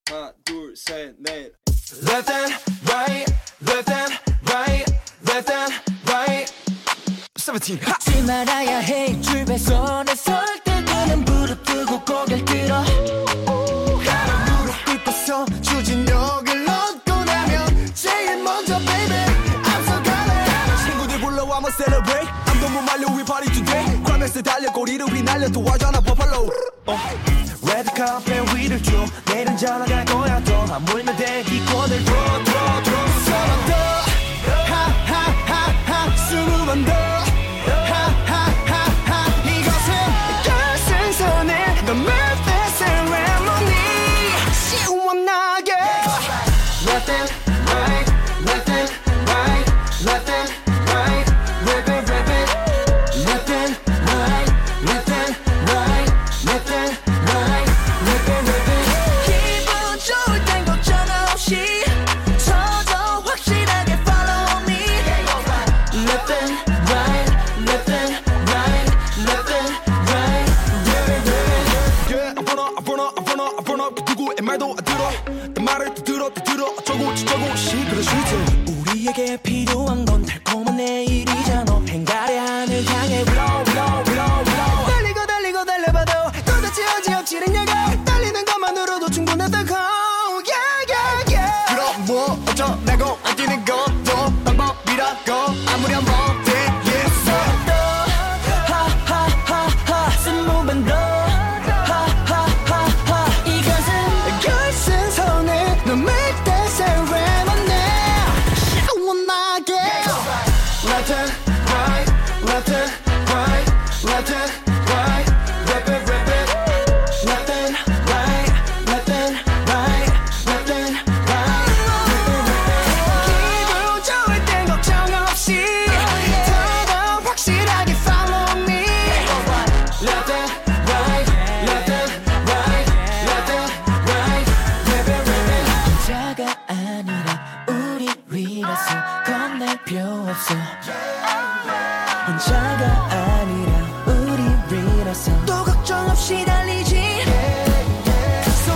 하나 둘 셋 넷. Left and right, left and right, left and right. 17. 잊지 말아야 해 줄배선에 설 때 눈은 부릅뜨고 고개를 들어 무릎 꿇고서 추진력을 얻고 나면 제일 먼저 baby 앞서가네. 친구들 불러와 한번 celebrate. I'm 너무 말려 we party today. 과메스 달려 꼬리를 휘날려 도와줘나 버팔로. 레드 카펫 위를 줘 내일은 잘 나갈 거야 또 하물며 대기권을 들어 서로 더 하하하하 20번 더 하하하하 이것은 결승선에 The Memphis Ceremony 시원하게 Left and right Left and right Left and right Rip it rip it Left and right Left and right Left and right Rip it rip it 기분 좋을 땐 걱정 없이 더 확실하게 follow me Left and right Left and right Left and right Rip it rip it Yeah I burn up 누구의 말도 안 들어 내 말을 또 들어 어쩌고 저쩌고 시끄러 쉬지 우리에게 필요한 건 달콤한 내일이잖아 행가래 하늘 향해 blow 달리고 달리고 달려봐도 도대체 언제 엎치느냐고 달리는 것만으로도 충분하다고 그럼 뭐 어쩌라고 안 뛰는 것도 방법이라고 아무리 한번 되겠어 하하하하 스무번 더 하하하하 이것은 결승선에 너 make that ceremony 시원하게 Left and right Left and right Left and right Rip it rip it Left and right Left and right Left and right Rip it rip it 기분 좋을 땐 걱정 없이 더 확실하게 follow me Left and right Left and right Left and right Rip it rip it 혼자가 아니라 우리라서 겁낼 필요 없어 혼자가 아니라 우리라서 또 걱정 없이 달리지 So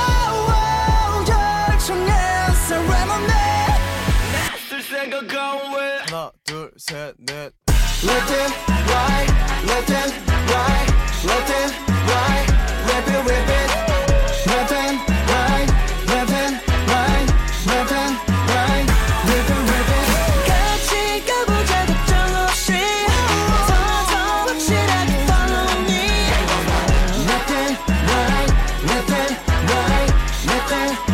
결정의 ceremony 쓸 생각은 왜 하나 둘 셋 넷 Left and right Left and right Left and right Rip it rip it Left and right Left and right Left and right Rip it rip it 같이 가보자 걱정 없이 더 확실하게 follow me Left and right Left and right Left and